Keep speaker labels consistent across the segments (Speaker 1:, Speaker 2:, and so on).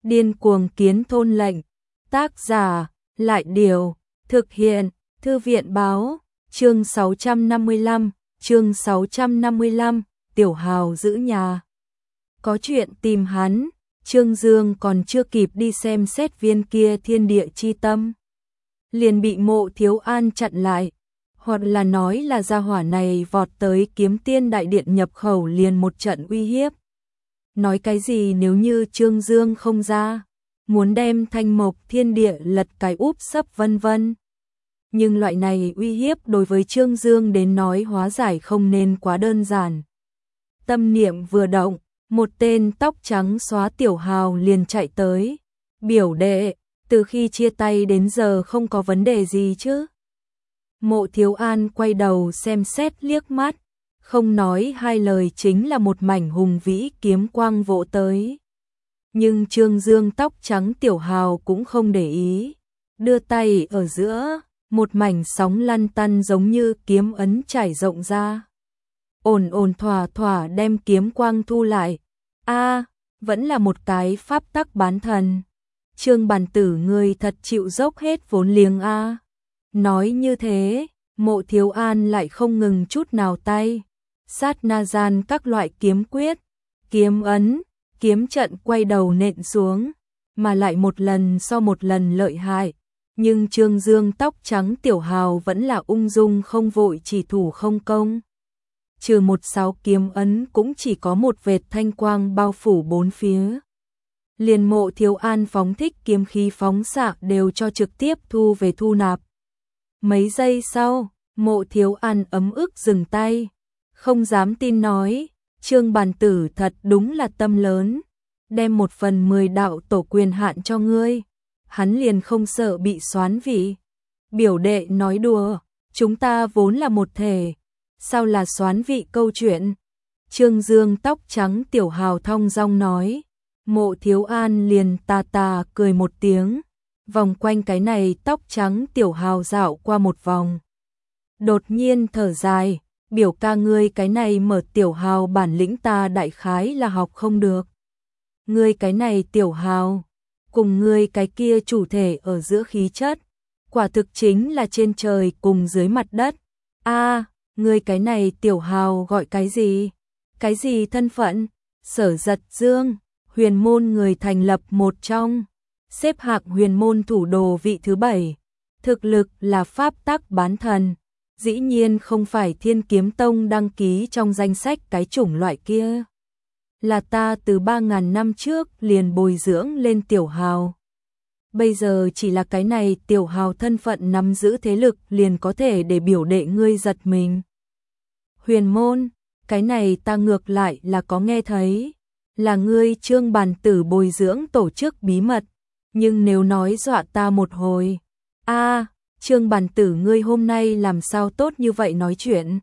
Speaker 1: Điên cuồng kiến thôn lệnh. Tác giả, Lại Điều. Thực hiện, Thư viện báo. Chương 655, Tiểu Hào giữ nhà. Có chuyện tìm hắn, Trương Dương còn chưa kịp đi xem xét viên kia thiên địa chi tâm. Liền bị Mộ Thiếu An chặn lại, hoặc là nói là gia hỏa này vọt tới Kiếm Tiên đại điện nhập khẩu liền một trận uy hiếp. Nói cái gì nếu như Trương Dương không ra, muốn đem Thanh Mộc thiên địa lật cái úp sấp vân vân. Nhưng loại này uy hiếp đối với Trương Dương đến nói hóa giải không nên quá đơn giản. Tâm niệm vừa động, một tên tóc trắng xóa tiểu hào liền chạy tới. Biểu đệ, từ khi chia tay đến giờ không có vấn đề gì chứ? Mộ Thiếu An quay đầu xem xét liếc mắt, không nói hai lời chính là một mảnh hùng vĩ kiếm quang vỗ tới. Nhưng Trương Dương tóc trắng tiểu hào cũng không để ý, đưa tay ở giữa, một mảnh sóng lăn tăn giống như kiếm ấn trải rộng ra. Ổn ổn thỏa thỏa đem kiếm quang thu lại. Vẫn là một cái pháp tắc bán thần. Trương bản tử ngươi thật chịu dốc hết vốn liếng a. Nói như thế, Mộ Thiếu An lại không ngừng chút nào tay. Sát na gian các loại kiếm quyết, kiếm ấn, kiếm trận quay đầu nện xuống, mà lại một lần so một lần lợi hại. Nhưng Trương Dương tóc trắng tiểu hào vẫn là ung dung không vội chỉ thủ không công. Trừ 16 kiếm ấn cũng chỉ có một vệt thanh quang bao phủ bốn phía. Liền Mộ Thiếu An phóng thích kiếm khí phóng xạ đều cho trực tiếp thu về thu nạp. Mấy giây sau, Mộ Thiếu An ấm ức dừng tay, không dám tin nói, Trương bản tử thật đúng là tâm lớn, đem 1/10 đạo tổ quyền hạn cho ngươi, hắn liền không sợ bị soán vị. Biểu đệ nói đùa, chúng ta vốn là một thể, sao là soán vị câu chuyện? Trương Dương tóc trắng tiểu hào thong dong nói. Mộ Thiếu An liền tà cười một tiếng, vòng quanh cái này tóc trắng tiểu hào dạo qua một vòng. Đột nhiên thở dài, biểu ca ngươi cái này mở tiểu hào bản lĩnh ta đại khái là học không được. Ngươi cái này tiểu hào, cùng ngươi cái kia chủ thể ở giữa khí chất, quả thực chính là trên trời cùng dưới mặt đất. Ngươi cái này tiểu hào gọi cái gì? Cái gì thân phận? Sở Giật Dương, huyền môn người thành lập một trong, xếp hạng huyền môn thủ đồ vị thứ 7, thực lực là pháp tắc bán thần, dĩ nhiên không phải Thiên Kiếm Tông đăng ký trong danh sách cái chủng loại kia. Là ta từ 3.000 năm trước liền bồi dưỡng lên tiểu hào. Bây giờ chỉ là cái này tiểu hào thân phận nắm giữ thế lực liền có thể để biểu đệ ngươi giật mình. Huyền môn, cái này ta ngược lại là có nghe thấy, là ngươi Trương bản tử bồi dưỡng tổ chức bí mật, nhưng nếu nói dọa ta một hồi. Trương bản tử ngươi hôm nay làm sao tốt như vậy nói chuyện?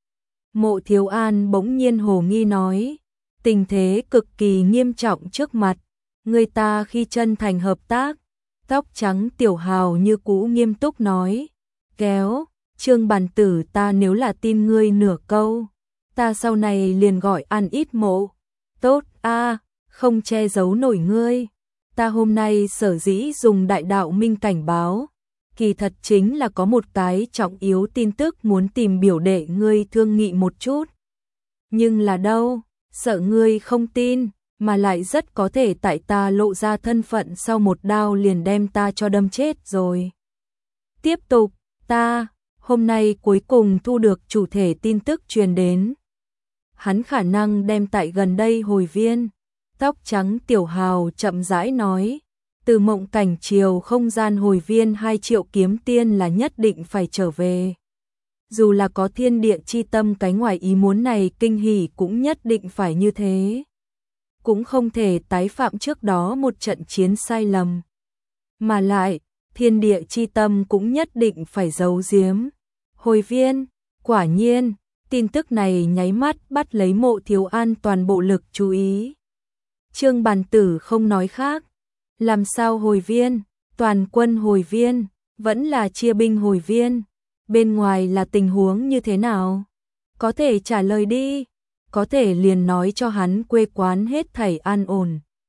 Speaker 1: Mộ Thiếu An bỗng nhiên hồ nghi nói, tình thế cực kỳ nghiêm trọng trước mặt, người ta khi chân thành hợp tác. Tóc trắng tiểu hào như cũ nghiêm túc nói, kéo, Trương bản tử ta nếu là tin ngươi nửa câu, ta sau này liền gọi ăn ít mộ. Tốt không che giấu nổi ngươi, ta hôm nay sở dĩ dùng đại đạo minh cảnh báo, kỳ thật chính là có một cái trọng yếu tin tức muốn tìm biểu đệ ngươi thương nghị một chút. Nhưng là đâu, sợ ngươi không tin, mà lại rất có thể tại ta lộ ra thân phận sau một đao liền đem ta cho đâm chết rồi. Tiếp tục, ta, hôm nay cuối cùng thu được chủ thể tin tức truyền đến. Hắn khả năng đem tại gần đây hồi viên. Tóc trắng tiểu hào chậm rãi nói, từ mộng cảnh chiều không gian hồi viên 2 triệu kiếm tiên là nhất định phải trở về. Dù là có thiên địa chi tâm cái ngoài ý muốn này kinh hỉ cũng nhất định phải như thế. Cũng không thể tái phạm trước đó một trận chiến sai lầm. Mà lại, thiên địa chi tâm cũng nhất định phải giấu giếm. Hồi viên, quả nhiên, tin tức này nháy mắt bắt lấy Mộ Thiếu An toàn bộ lực chú ý. Trương bản tử không nói khác. Làm sao hồi viên, toàn quân hồi viên, vẫn là chia binh hồi viên, bên ngoài là tình huống như thế nào? Có thể trả lời đi, có thể liền nói cho hắn quê quán hết thảy an ổn.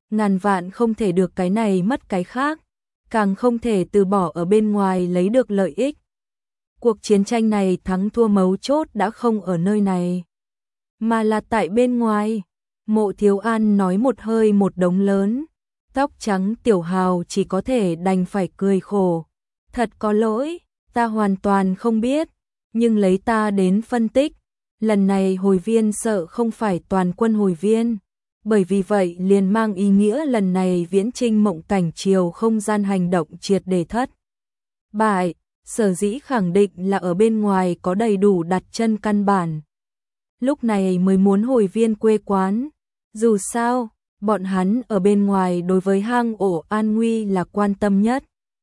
Speaker 1: ngàn vạn không thể được cái này mất cái khác, càng không thể từ bỏ ở bên ngoài lấy được lợi ích. Cuộc chiến tranh này thắng thua mấu chốt đã không ở nơi này, mà là tại bên ngoài. Mộ Thiếu An nói một hơi một đống lớn, tóc trắng Tiểu Hào chỉ có thể đành phải cười khổ. Thật có lỗi, ta hoàn toàn không biết, nhưng lấy ta đến phân tích, lần này hồi viên sợ không phải toàn quân hồi viên, bởi vì vậy liền mang ý nghĩa lần này viễn chinh Mộng Cảnh Triều không gian hành động triệt để thất bại, sở dĩ khẳng định là ở bên ngoài có đầy đủ đặt chân căn bản. Lúc này mới muốn hồi viên quê quán, dù sao, bọn hắn ở bên ngoài đối với hang ổ an nguy là quan tâm nhất.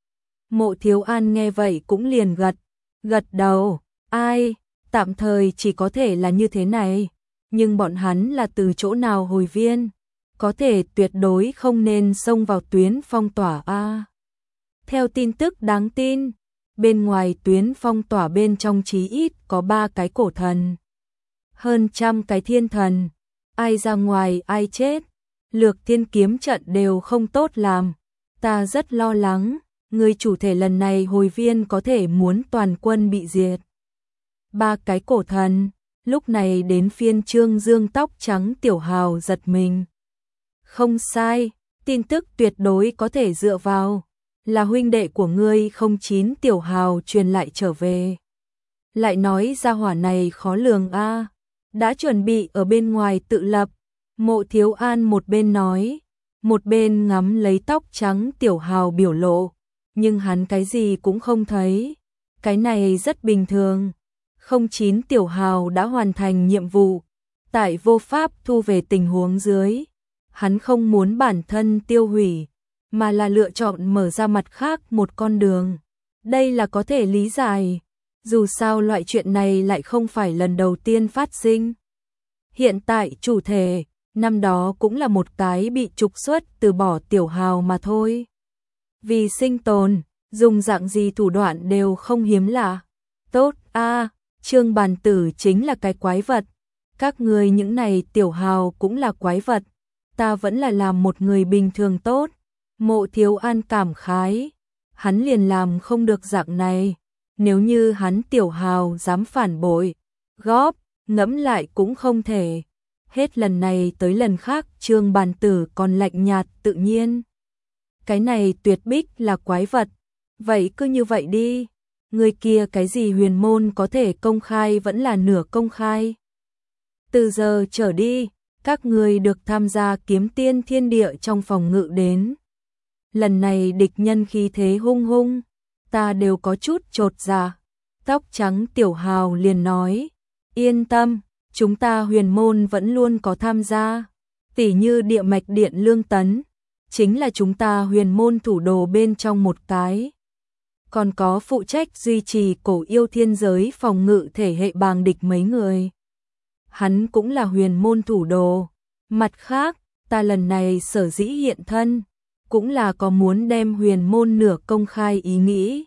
Speaker 1: Mộ Thiếu An nghe vậy cũng liền gật đầu, ai, tạm thời chỉ có thể là như thế này, nhưng bọn hắn là từ chỗ nào hồi viên, có thể tuyệt đối không nên xông vào tuyến phong tỏa a. Theo tin tức đáng tin, bên ngoài tuyến phong tỏa bên trong chí ít có 3 cái cổ thần, hơn 100 cái thiên thần, ai ra ngoài ai chết, Lược Thiên kiếm trận đều không tốt làm, ta rất lo lắng, người chủ thể lần này hồi viên có thể muốn toàn quân bị diệt. 3 cái cổ thần, lúc này đến phiên Trương Dương tóc trắng Tiểu Hào giật mình. Không sai, tin tức tuyệt đối có thể dựa vào, là huynh đệ của ngươi 09 Tiểu Hào truyền lại trở về. Lại nói gia hỏa này khó lường a, đã chuẩn bị ở bên ngoài tự lập. Mộ Thiếu An một bên nói, một bên ngắm lấy tóc trắng Tiểu Hào biểu lộ, nhưng hắn cái gì cũng không thấy. Cái này rất bình thường. 09 Tiểu Hào đã hoàn thành nhiệm vụ, tại vô pháp thu về tình huống dưới, hắn không muốn bản thân tiêu hủy, mà là lựa chọn mở ra mặt khác một con đường. Đây là có thể lý giải, dù sao loại chuyện này lại không phải lần đầu tiên phát sinh. Hiện tại chủ thể, năm đó cũng là một cái bị trục xuất từ bỏ Tiểu Hào mà thôi. Vì sinh tồn, dùng dạng gì thủ đoạn đều không hiếm lạ. Tốt a, Trương Bàn Tử chính là cái quái vật, các người những này Tiểu Hào cũng là quái vật, ta vẫn là làm một người bình thường tốt. Mộ Thiếu An cảm khái, hắn liền làm không được dạng này, nếu như hắn Tiểu Hào dám phản bội, góp, ngẫm lại cũng không thể. Hết lần này tới lần khác Trương Bàn Tử còn lạnh nhạt tự nhiên. Cái này tuyệt bích là quái vật, vậy cứ như vậy đi. Người kia cái gì huyền môn có thể công khai vẫn là nửa công khai. Từ giờ trở đi, các người được tham gia kiếm tiên thiên địa trong phòng ngự đến. Lần này địch nhân khí thế hung hung, ta đều có chút chột dạ. Tóc trắng Tiểu Hào liền nói, yên tâm, chúng ta huyền môn vẫn luôn có tham gia. Tỉ như địa mạch điện Lương Tấn, chính là chúng ta huyền môn thủ đồ bên trong một cái. Còn có phụ trách duy trì cổ yêu thiên giới phòng ngự thể hệ bàng địch mấy người. Hắn cũng là huyền môn thủ đồ. Mặt khác, ta lần này sở dĩ hiện thân, cũng là có muốn đem huyền môn nửa công khai ý nghĩ.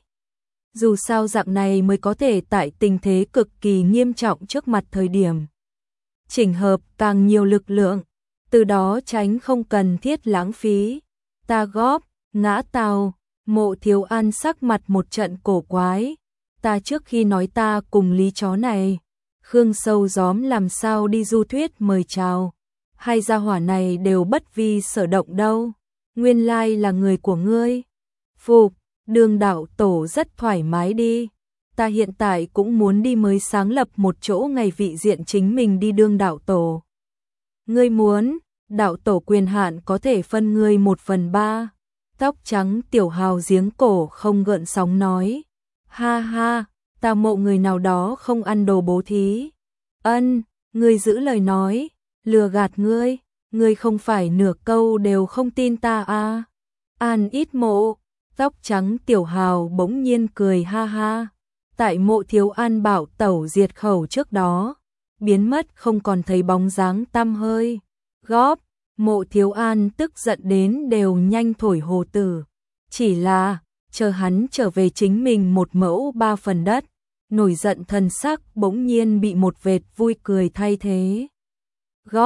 Speaker 1: Dù sao dạng này mới có thể tại tình thế cực kỳ nghiêm trọng trước mặt thời điểm. Chỉnh hợp càng nhiều lực lượng, từ đó tránh không cần thiết lãng phí. Ta góp, ngã tàu. Mộ Thiếu An sắc mặt một trận cổ quái, ta trước khi nói ta cùng lý chó này, Khương Sâu Gióm làm sao đi du thuyết mời chào, hai gia hỏa này đều bất vi sở động đâu, nguyên lai là người của ngươi. Phục, Đường đạo tổ rất thoải mái đi, ta hiện tại cũng muốn đi mới sáng lập một chỗ ngày vị diện chính mình đi đương đạo tổ. Ngươi muốn, đạo tổ quyền hạn có thể phân ngươi 1/3. Tóc trắng Tiểu Hào giếng cổ không gợn sóng nói, ha ha, ta mộ người nào đó không ăn đồ bố thí. Ân, ngươi giữ lời nói, lừa gạt ngươi không phải nửa câu đều không tin ta à. An ít mộ, tóc trắng Tiểu Hào bỗng nhiên cười ha ha, tại Mộ Thiếu An bảo tẩu diệt khẩu trước đó, biến mất không còn thấy bóng dáng tăm hơi. Góp, Mộ Thiếu An tức giận đến đều nhanh thổi hồ tử. Chỉ là, chờ hắn trở về chính mình 1 mẫu 3 phần đất, nổi giận thần sắc bỗng nhiên bị một vệt vui cười thay thế. Góp,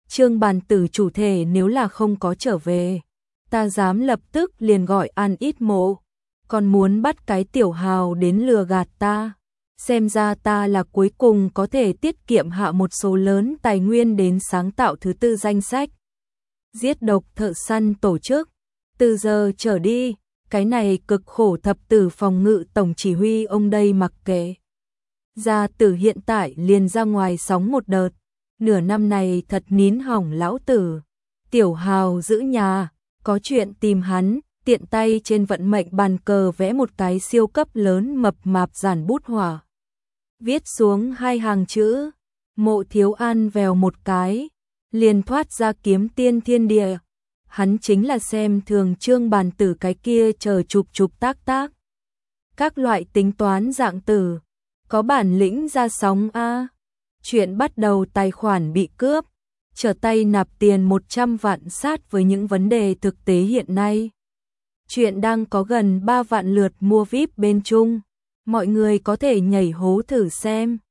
Speaker 1: Trương Bàn Tử chủ thể nếu là không có trở về, ta dám lập tức liền gọi ăn ít mộ, còn muốn bắt cái Tiểu Hào đến lừa gạt ta. Xem ra ta là cuối cùng có thể tiết kiệm hạ một số lớn tài nguyên đến sáng tạo thứ tư danh sách. Giết độc thợ săn tổ chức, từ giờ trở đi, cái này cực khổ thập tử phòng ngự tổng chỉ huy ông đây mặc kệ. Gia Tử hiện tại liền ra ngoài sóng một đợt, nửa năm này thật nín hỏng lão tử. Tiểu Hào giữ nhà, có chuyện tìm hắn, tiện tay trên vận mệnh bàn cờ vẽ một cái siêu cấp lớn mập mạp giản bút hỏa. Viết xuống 2 hàng chữ, Mộ Thiếu An vèo một cái, liền thoát ra kiếm tiên thiên địa. Hắn chính là xem thường Trương Bàn Tử cái kia chờ chụp tác. Các loại tính toán dạng tử, có bản lĩnh ra sóng a. Chuyện bắt đầu tài khoản bị cướp, trở tay nạp tiền 100 vạn sát với những vấn đề thực tế hiện nay. Chuyện đang có gần 3 vạn lượt mua VIP bên Trung, mọi người có thể nhảy hố thử xem.